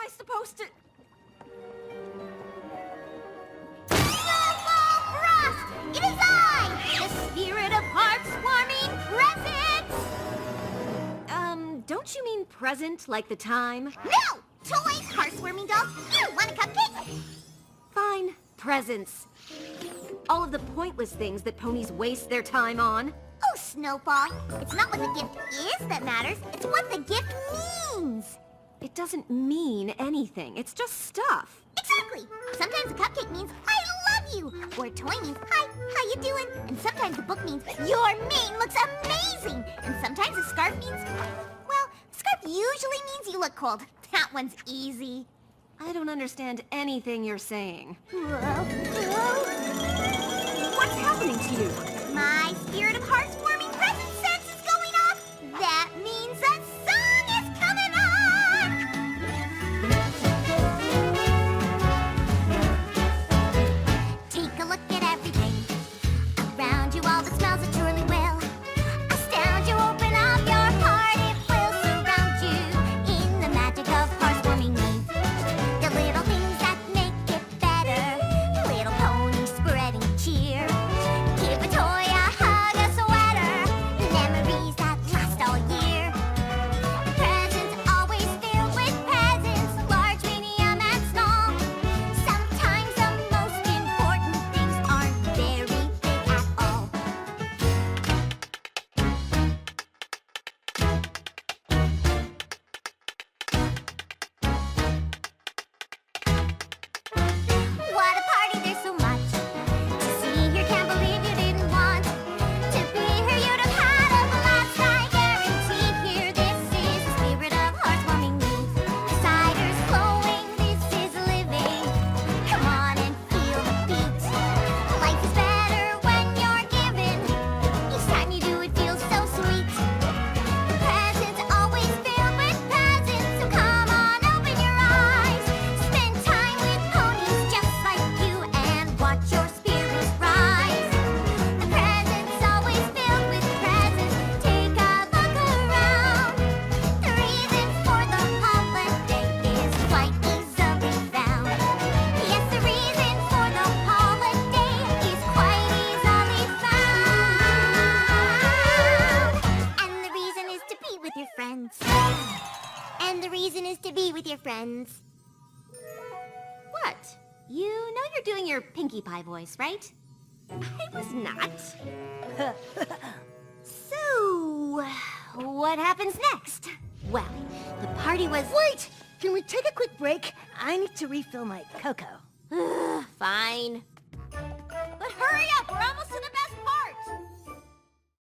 I supposed to... Snowball Frost! It is I, the spirit of heart-warming presents! Don't you mean present like the time? No! Toys, heart-warming dolls, you want a cupcake? Fine, presents. All of the pointless things that ponies waste their time on. Oh, Snowball, it's not what the gift is that matters, it's what the gift means! It doesn't mean anything. It's just stuff. Exactly! Sometimes a cupcake means, I love you! Or a toy means, hi, how you doing? And sometimes the book means, your mane looks amazing! And sometimes a scarf means, well, scarf usually means you look cold. That one's easy. I don't understand anything you're saying. What's happening to you? My spirit of heart-warming present sense is going off! That means a song is coming on! Take a look at everything around you, all the smells that surely will astound you. Open up your heart, it will surround you in the magic of heart-warming news. The little things that make it better, little ponies spreading cheer. Give a toy a hug, a sweater, memories that last all year. Presents always filled with presents, large, medium, and small. Sometimes the most important things aren't very big at all. What a party, there's so much to see here, can't believe you didn't want to be here. You'd have had a blast, I guarantee. Here, this is the spirit of heart-warming news. Cider's flowing, this is living. Come on and feel the beat. Life is better when you're giving. Each time you do, it feels so sweet. Presents always filled with presents, so come on, open your eyes. Spend time with ponies just like you and watch your spirits rise. The presents always filled with presents. Take a look around. The reason for the holiday is quite easily found. Yes, the reason for the holiday is quite easily found. And the reason is to be with your friends. And the reason is to be with your friends. What? You know you're doing your Pinkie Pie voice, right? I was not. So, what happens next? Well, the party was... Wait! Can we take a quick break? I need to refill my cocoa. Fine.